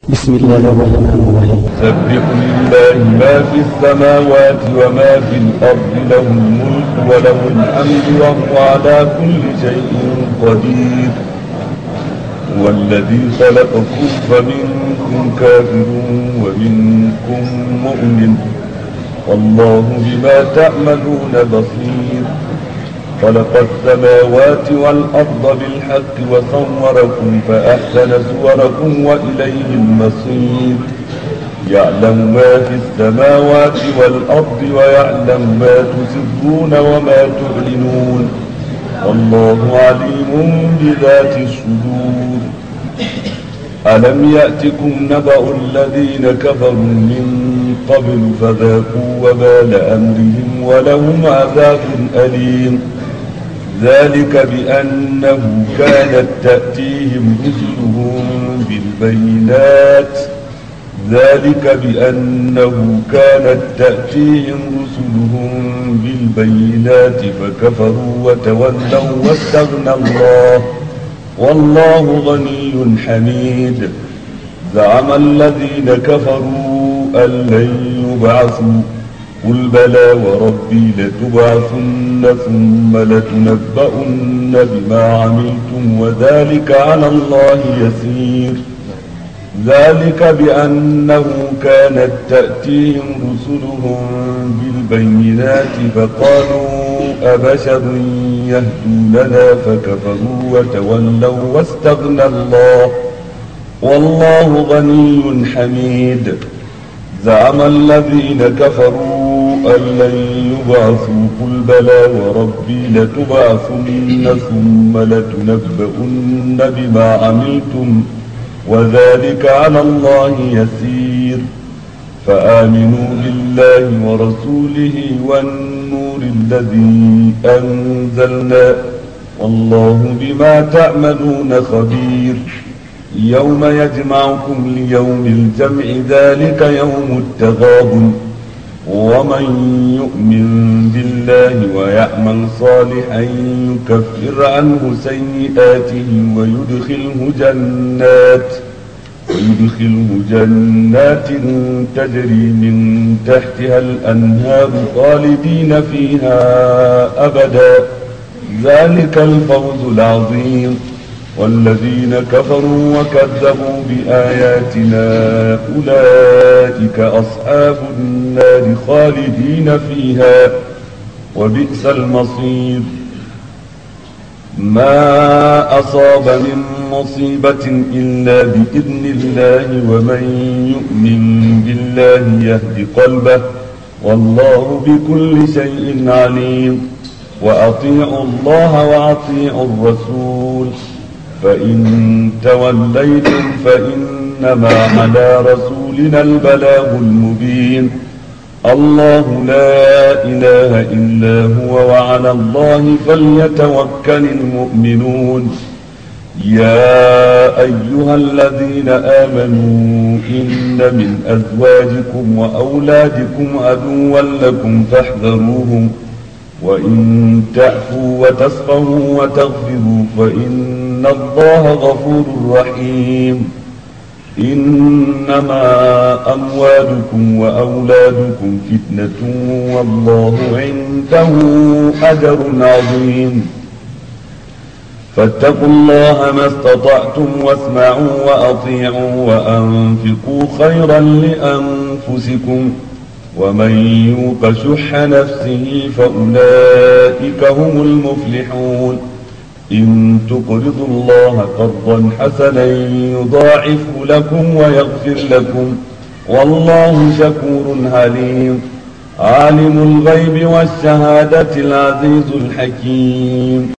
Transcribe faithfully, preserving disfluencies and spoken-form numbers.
بسم الله الرحمن الرحيم. يسبح لله ما في السماوات وما في الأرض، له الملك وله الحمد وهو على كل شيء قدير. هو الذي خلقكم فمنكم كافر ومنكم مؤمن، والله بما تعملون بصير. خلق السماوات والأرض بالحق وصوركم فأحسن صوركم وإليه المصير. يعلم ما في السماوات والأرض ويعلم ما تسرون وما تعلنون، والله عليم بذات الصدور. ألم يأتكم نبأ الذين كفروا من قبل فذاقوا وبال أمرهم ولهم عذاب أليم. ذلك بأنه كانت تأتيهم رسلهم بالبينات ذلك بأنه كانت تأتيهم رسلهم بالبينات فكفروا وتولوا واستغنى الله، والله غني حميد. زعم الذين كفروا أن لن يبعثوا، قل بلى وربي لتبعثن ثم لتنبؤن بما عملتم وذلك على الله يسير. ذلك بأنه كانت تأتيهم رسلهم بالبينات فقالوا أبشر يهدوننا فكفروا وتولوا واستغنى الله، والله غني حميد. زعم الذين كفروا أن لن يبعثوا، قل بلى وربي لتبعثن ثم لتنبؤن بما عملتم وذلك على الله يسير. فآمنوا بالله ورسوله والنور الذي أنزلنا، والله بما تعملون خبير. يوم يجمعكم ليوم الجمع ذلك يوم التغابن، ومن يؤمن بالله ويعمل صالحا يكفر عنه سيئاته ويدخله جنات ويدخله جنات تجري من تحتها الأنهار خالدين فيها أبدا، ذلك الفوز العظيم. والذين كفروا وكذبوا بآياتنا أولئك أصحاب النار خالدين فيها وبئس المصير. ما أصاب من مصيبة إلا بإذن الله، ومن يؤمن بالله يهد قلبه، والله بكل شيء عليم. وأطيعوا الله وأطيعوا الرسول، فإن توليتم فإنما على رسولنا البلاغ المبين. الله لا إله إلا هو وعلى الله فليتوكل المؤمنون. يا أيها الذين آمنوا إن من أزواجكم وأولادكم عدوا لكم فاحذروهم، وإن تعفوا وتصفحوا وتغفروا فإن الله غفور رحيم. إنما أموالكم وأولادكم فتنة والله عنده أجر عظيم. فاتقوا الله ما استطعتم واسمعوا وأطيعوا وأنفقوا خيرا لأنفسكم، ومن يوق شح نفسه فأولئك هم المفلحون. إن تقرضوا الله قرضا حسنا يضاعفه لكم ويغفر لكم، والله شكور عليم. عالم الغيب والشهادة العزيز الحكيم.